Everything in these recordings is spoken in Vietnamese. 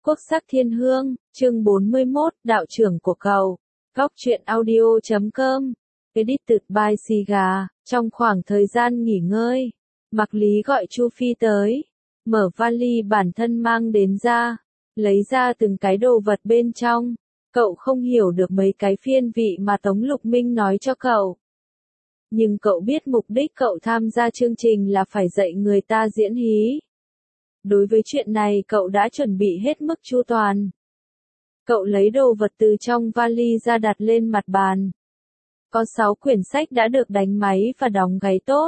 Quốc sắc thiên hương, chương 41, đạo trưởng của cậu. Góc truyện audio.com. Edited by Siga. Trong khoảng thời gian nghỉ ngơi, Mạc Lý gọi Chu Phi tới, mở vali bản thân mang đến ra, lấy ra từng cái đồ vật bên trong. Cậu không hiểu được mấy cái phiên vị mà Tống Lục Minh nói cho cậu. Nhưng cậu biết mục đích cậu tham gia chương trình là phải dạy người ta diễn hí. Đối với chuyện này cậu đã chuẩn bị hết mức chu toàn. Cậu lấy đồ vật từ trong vali ra đặt lên mặt bàn. Có 6 quyển sách đã được đánh máy và đóng gáy tốt.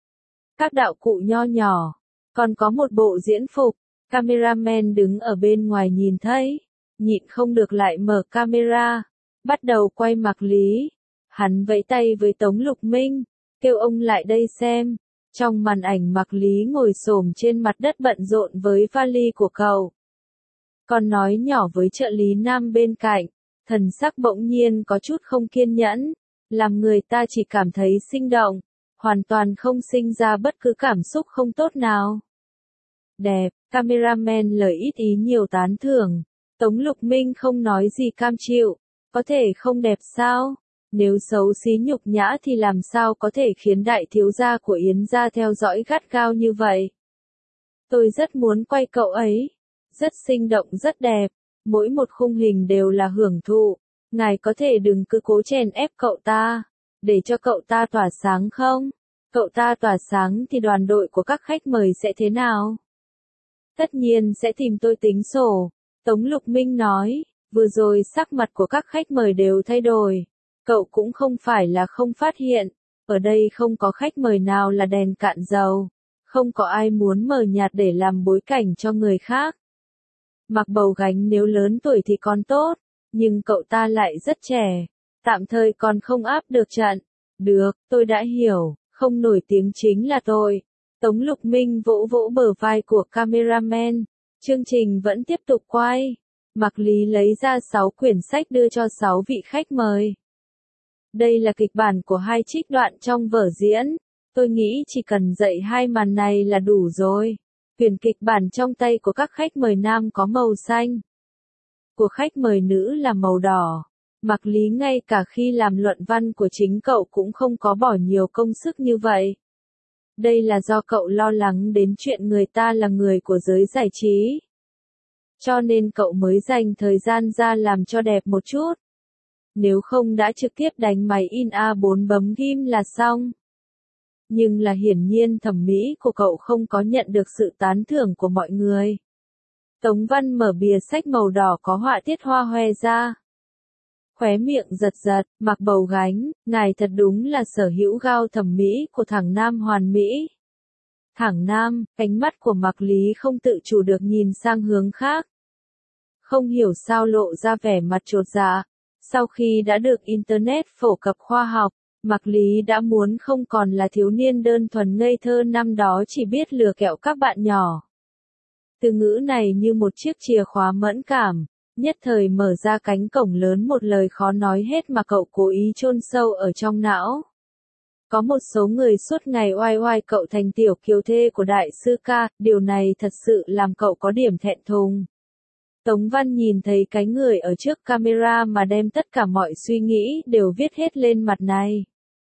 Các đạo cụ nho nhỏ. Còn có một bộ diễn phục. Cameraman đứng ở bên ngoài nhìn thấy, nhịn không được lại mở camera, bắt đầu quay Mạc Lý. Hắn vẫy tay với Tống Lục Minh, kêu ông lại đây xem. Trong màn ảnh Mạc Lý ngồi xổm trên mặt đất bận rộn với vali của cậu. Còn nói nhỏ với trợ lý nam bên cạnh, thần sắc bỗng nhiên có chút không kiên nhẫn, làm người ta chỉ cảm thấy sinh động, hoàn toàn không sinh ra bất cứ cảm xúc không tốt nào. Đẹp, cameraman lời ít ý nhiều tán thưởng. Tống Lục Minh không nói gì cam chịu, có thể không đẹp sao? Nếu xấu xí nhục nhã thì làm sao có thể khiến đại thiếu gia của Yến gia theo dõi gắt gao như vậy? Tôi rất muốn quay cậu ấy. Rất sinh động rất đẹp. Mỗi một khung hình đều là hưởng thụ. Ngài có thể đừng cứ cố chèn ép cậu ta. Để cho cậu ta tỏa sáng không? Cậu ta tỏa sáng thì đoàn đội của các khách mời sẽ thế nào? Tất nhiên sẽ tìm tôi tính sổ. Tống Lục Minh nói. Vừa rồi sắc mặt của các khách mời đều thay đổi. Cậu cũng không phải là không phát hiện, ở đây không có khách mời nào là đèn cạn dầu, không có ai muốn mờ nhạt để làm bối cảnh cho người khác. Mặc Bầu Gánh nếu lớn tuổi thì còn tốt, nhưng cậu ta lại rất trẻ, tạm thời còn không áp được trận. Được, tôi đã hiểu, không nổi tiếng chính là tôi. Tống Lục Minh vỗ vỗ bờ vai của cameraman, chương trình vẫn tiếp tục quay. Mạc Lý lấy ra 6 quyển sách đưa cho 6 vị khách mời. Đây là kịch bản của 2 trích đoạn trong vở diễn. Tôi nghĩ chỉ cần dạy 2 màn này là đủ rồi. Quyển kịch bản trong tay của các khách mời nam có màu xanh. Của khách mời nữ là màu đỏ. Mạc Lý ngay cả khi làm luận văn của chính cậu cũng không có bỏ nhiều công sức như vậy. Đây là do cậu lo lắng đến chuyện người ta là người của giới giải trí. Cho nên cậu mới dành thời gian ra làm cho đẹp một chút. Nếu không đã trực tiếp đánh máy in A4 bấm ghim là xong. Nhưng là hiển nhiên thẩm mỹ của cậu không có nhận được sự tán thưởng của mọi người. Tống Văn mở bìa sách màu đỏ có họa tiết hoa hoe ra. Khóe miệng giật giật, Mạc Bầu Gánh, ngài thật đúng là sở hữu gao thẩm mỹ của thằng nam hoàn mỹ. Thằng nam, ánh mắt của Mạc Lý không tự chủ được nhìn sang hướng khác. Không hiểu sao lộ ra vẻ mặt chột dạ. Sau khi đã được Internet phổ cập khoa học, Mạc Lý đã muốn không còn là thiếu niên đơn thuần ngây thơ năm đó chỉ biết lừa kẹo các bạn nhỏ. Từ ngữ này như một chiếc chìa khóa mẫn cảm, nhất thời mở ra cánh cổng lớn một lời khó nói hết mà cậu cố ý chôn sâu ở trong não. Có một số người suốt ngày oai oai cậu thành tiểu kiều thê của đại sư ca, điều này thật sự làm cậu có điểm thẹn thùng. Tống Văn nhìn thấy cái người ở trước camera mà đem tất cả mọi suy nghĩ đều viết hết lên mặt này.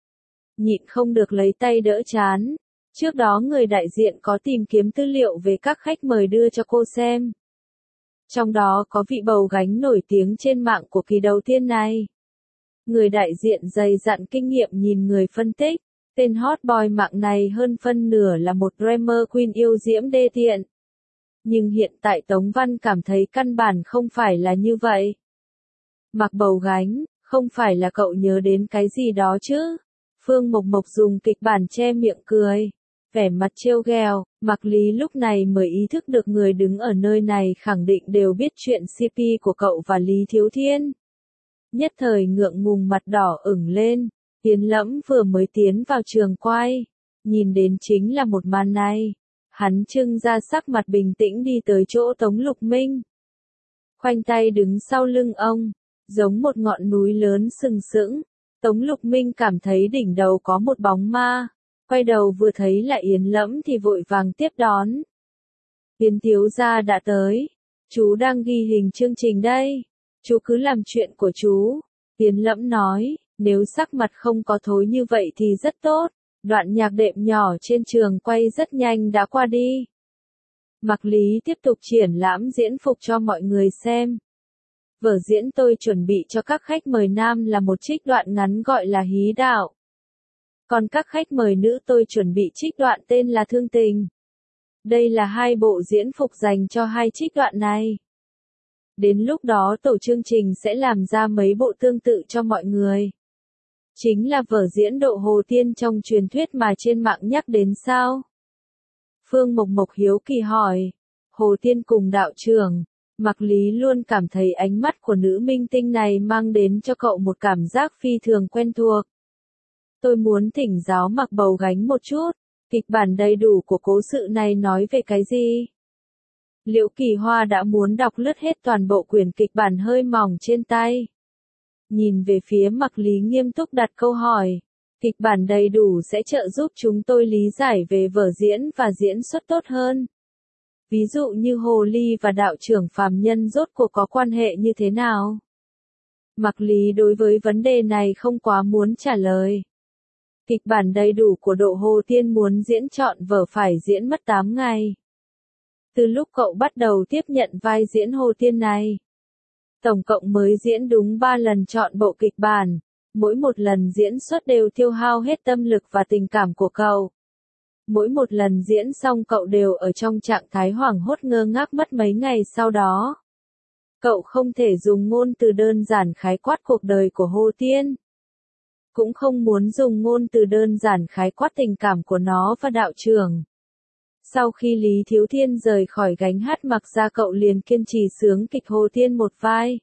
Nhịn không được lấy tay đỡ chán. Trước đó người đại diện có tìm kiếm tư liệu về các khách mời đưa cho cô xem. Trong đó có vị Bầu Gánh nổi tiếng trên mạng của kỳ đầu tiên này. Người đại diện dày dặn kinh nghiệm nhìn người phân tích. Tên hot boy mạng này hơn phân nửa là một drama queen yêu diễm đê tiện. Nhưng hiện tại Tống Văn cảm thấy căn bản không phải là như vậy. Mạc Bầu Gánh, không phải là cậu nhớ đến cái gì đó chứ? Phương Mộc Mộc dùng kịch bản che miệng cười. Vẻ mặt trêu ghẹo, Mạc Lý lúc này mới ý thức được người đứng ở nơi này khẳng định đều biết chuyện CP của cậu và Lý Thiếu Thiên. Nhất thời ngượng ngùng mặt đỏ ửng lên, Yến Lẫm vừa mới tiến vào trường quay. Nhìn đến chính là một màn này. Hắn trưng ra sắc mặt bình tĩnh đi tới chỗ Tống Lục Minh. Khoanh tay đứng sau lưng ông, giống một ngọn núi lớn sừng sững. Tống Lục Minh cảm thấy đỉnh đầu có một bóng ma. Quay đầu vừa thấy là Yến Lẫm thì vội vàng tiếp đón. Yến thiếu gia đã tới. Chú đang ghi hình chương trình đây. Chú cứ làm chuyện của chú. Tiến Lẫm nói, nếu sắc mặt không có thối như vậy thì rất tốt. Đoạn nhạc đệm nhỏ trên trường quay rất nhanh đã qua đi. Mạc Lý tiếp tục triển lãm diễn phục cho mọi người xem. Vở diễn tôi chuẩn bị cho các khách mời nam là một trích đoạn ngắn gọi là Hí Đạo. Còn các khách mời nữ tôi chuẩn bị trích đoạn tên là Thương Tình. Đây là hai bộ diễn phục dành cho hai trích đoạn này. Đến lúc đó tổ chương trình sẽ làm ra mấy bộ tương tự cho mọi người. Chính là vở diễn Độ Hồ Tiên trong truyền thuyết mà trên mạng nhắc đến sao? Phương Mộc Mộc hiếu kỳ hỏi. Hồ Tiên cùng đạo trưởng. Mạc Lý luôn cảm thấy ánh mắt của nữ minh tinh này mang đến cho cậu một cảm giác phi thường quen thuộc. Tôi muốn thỉnh giáo Mạc Bầu Gánh một chút. Kịch bản đầy đủ của cố sự này nói về cái gì? Liễu Kỳ Hoa đã muốn đọc lướt hết toàn bộ quyển kịch bản hơi mỏng trên tay. Nhìn về phía Mạc Lý nghiêm túc đặt câu hỏi. Kịch bản đầy đủ sẽ trợ giúp chúng tôi lý giải về vở diễn và diễn xuất tốt hơn. Ví dụ như Hồ Ly và đạo trưởng phàm nhân rốt cuộc có quan hệ như thế nào? Mạc Lý đối với vấn đề này không quá muốn trả lời. Kịch bản đầy đủ của Độ Hồ Tiên muốn diễn trọn vở phải diễn mất 8 ngày. Từ lúc cậu bắt đầu tiếp nhận vai diễn Hồ Tiên này, tổng cộng mới diễn đúng 3 lần trọn bộ kịch bản, mỗi một lần diễn xuất đều tiêu hao hết tâm lực và tình cảm của cậu. Mỗi một lần diễn xong cậu đều ở trong trạng thái hoảng hốt ngơ ngác mất mấy ngày sau đó. Cậu không thể dùng ngôn từ đơn giản khái quát cuộc đời của Hồ Tiên. Cũng không muốn dùng ngôn từ đơn giản khái quát tình cảm của nó và đạo trưởng. Sau khi Lý Thiếu Thiên rời khỏi gánh hát Mặc Gia cậu liền kiên trì sướng kịch Hồ Tiên một vai.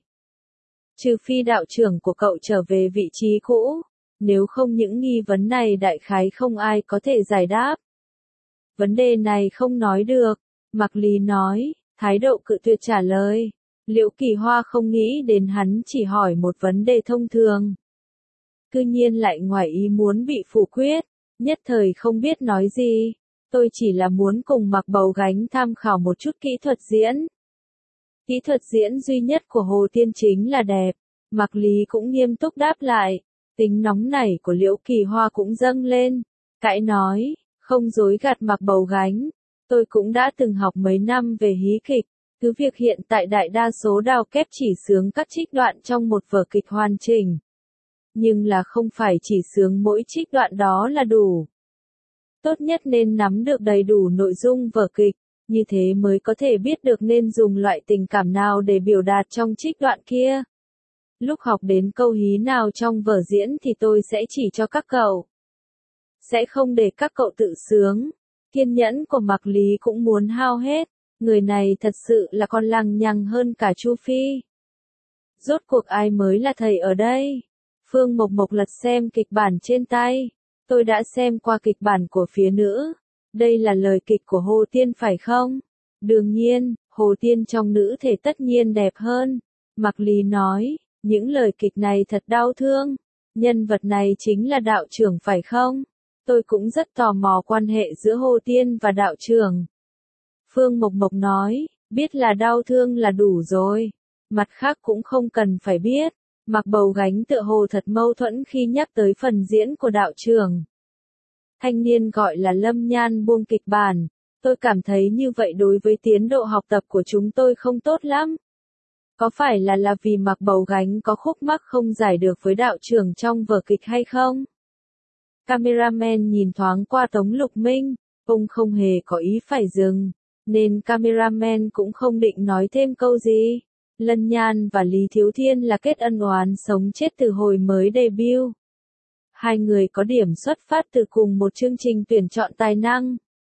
Trừ phi đạo trưởng của cậu trở về vị trí cũ, nếu không những nghi vấn này đại khái không ai có thể giải đáp. Vấn đề này không nói được, Mạc Lý nói, thái độ cự tuyệt trả lời. Liễu Kỳ Hoa không nghĩ đến hắn chỉ hỏi một vấn đề thông thường. Cư nhiên lại ngoài ý muốn bị phủ quyết, nhất thời không biết nói gì. Tôi chỉ là muốn cùng Mạc Bầu Gánh tham khảo một chút kỹ thuật diễn. Kỹ thuật diễn duy nhất của Hồ Tiên chính là đẹp. Mạc Lý cũng nghiêm túc đáp lại. Tính nóng nảy của Liễu Kỳ Hoa cũng dâng lên. Cãi nói, không dối gạt Mạc Bầu Gánh. Tôi cũng đã từng học mấy năm về hí kịch. Cứ việc hiện tại đại đa số đào kép chỉ sướng các trích đoạn trong một vở kịch hoàn chỉnh. Nhưng là không phải chỉ sướng mỗi trích đoạn đó là đủ. Tốt nhất nên nắm được đầy đủ nội dung vở kịch, như thế mới có thể biết được nên dùng loại tình cảm nào để biểu đạt trong trích đoạn kia. Lúc học đến câu hí nào trong vở diễn thì tôi sẽ chỉ cho các cậu. Sẽ không để các cậu tự sướng. Kiên nhẫn của Mạc Lý cũng muốn hao hết. Người này thật sự là còn lằng nhằng hơn cả Chu Phi. Rốt cuộc ai mới là thầy ở đây? Phương Mộc Mộc lật xem kịch bản trên tay. Tôi đã xem qua kịch bản của phía nữ. Đây là lời kịch của Hồ Tiên phải không? Đương nhiên, Hồ Tiên trong nữ thể tất nhiên đẹp hơn. Mạc Lý nói, những lời kịch này thật đau thương. Nhân vật này chính là đạo trưởng phải không? Tôi cũng rất tò mò quan hệ giữa Hồ Tiên và đạo trưởng. Phương Mộc Mộc nói, biết là đau thương là đủ rồi. Mặt khác cũng không cần phải biết. Mạc Bầu Gánh tựa hồ thật mâu thuẫn khi nhắc tới phần diễn của đạo trưởng. Thanh niên gọi là Lâm Nhan buông kịch bản. Tôi cảm thấy như vậy đối với tiến độ học tập của chúng tôi không tốt lắm. Có phải là vì Mạc Bầu Gánh có khúc mắc không giải được với đạo trưởng trong vở kịch hay không? Cameraman nhìn thoáng qua Tống Lục Minh, ông không hề có ý phải dừng, nên cameraman cũng không định nói thêm câu gì. Lân Nhan và Lý Thiếu Thiên là kết ân oán sống chết từ hồi mới debut. Hai người có điểm xuất phát từ cùng một chương trình tuyển chọn tài năng.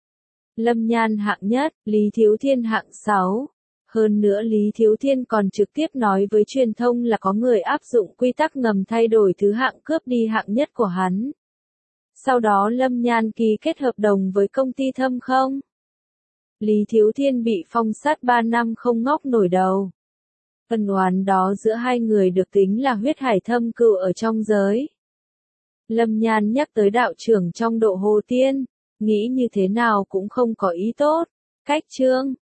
Lâm Nhan hạng nhất, Lý Thiếu Thiên hạng 6. Hơn nữa Lý Thiếu Thiên còn trực tiếp nói với truyền thông là có người áp dụng quy tắc ngầm thay đổi thứ hạng cướp đi hạng nhất của hắn. Sau đó Lâm Nhan ký kết hợp đồng với công ty Thâm Không. Lý Thiếu Thiên bị phong sát 3 năm không ngóc nổi đầu. Ân oán đó giữa hai người được tính là huyết hải thâm cừu ở trong giới. Lâm Nhan nhắc tới đạo trưởng trong Độ Hồ Tiên, nghĩ như thế nào cũng không có ý tốt. Cách chương